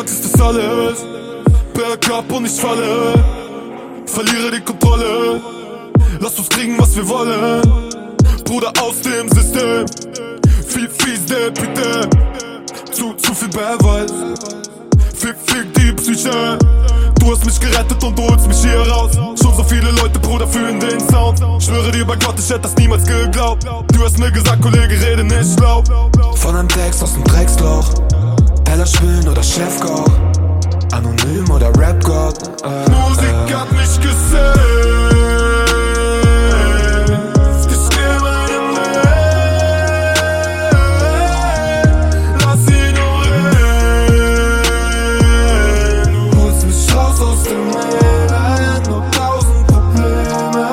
Tag ist das alles. Bergab und ich falle, verliere die Kontrolle. Lass uns kriegen, was wir wollen. Bruder aus dem System, viel bitte. Zu viel Beweis, fick die Psyche. Du hast mich gerettet und du holst mich hier raus. Schon so viele Leute, Bruder, fühlen den Sound. Schwöre dir bei Gott, ich hätte das niemals geglaubt. Du hast mir gesagt, Kollege, rede nicht schlau. Von einem Text aus dem Drecksloch, Ella Schwinn oder Chefkoch, anonym oder Rap-Gott. Musik hat mich gesaved. Ich geh meinen Weg, lass ihn nur reden. Du holst mich raus aus dem Elend, nur 1000 Probleme.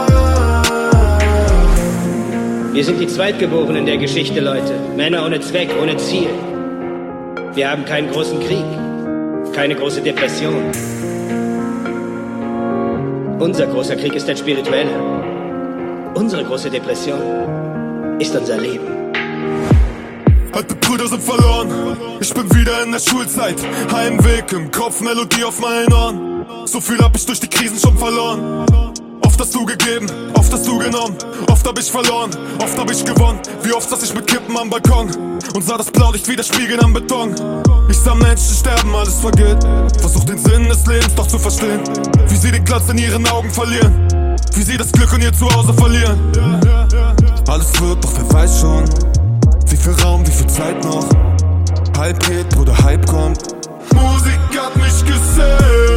Wir sind die Zweitgeborenen der Geschichte, Leute. Männer ohne Zweck, ohne Ziel. Wir haben keinen großen Krieg, keine große Depression. Unser großer Krieg ist ein spiritueller. Unsere große Depression ist unser Leben. Alte Brüder sind verloren, ich bin wieder in der Schulzeit. Heimweg im Kopf, Melodie auf meinen Ohren. So viel hab ich durch die Krisen schon verloren. Oft hast du gegeben, oft hast du genommen. Oft hab ich verloren, oft hab ich gewonnen. Wie oft saß ich mit Kippen am Balkon und sah das Blaulicht wieder spiegeln am Beton. Ich sah Menschen sterben, alles vergeht. Versuch den Sinn des Lebens doch zu verstehen. Wie sie den Glanz in ihren Augen verlieren, wie sie das Glück in ihr Zuhause verlieren. Alles wird, doch wer weiß schon, wie viel Raum, wie viel Zeit noch. Hype geht, Bruder, Hype kommt. Musik hat mich gesaved.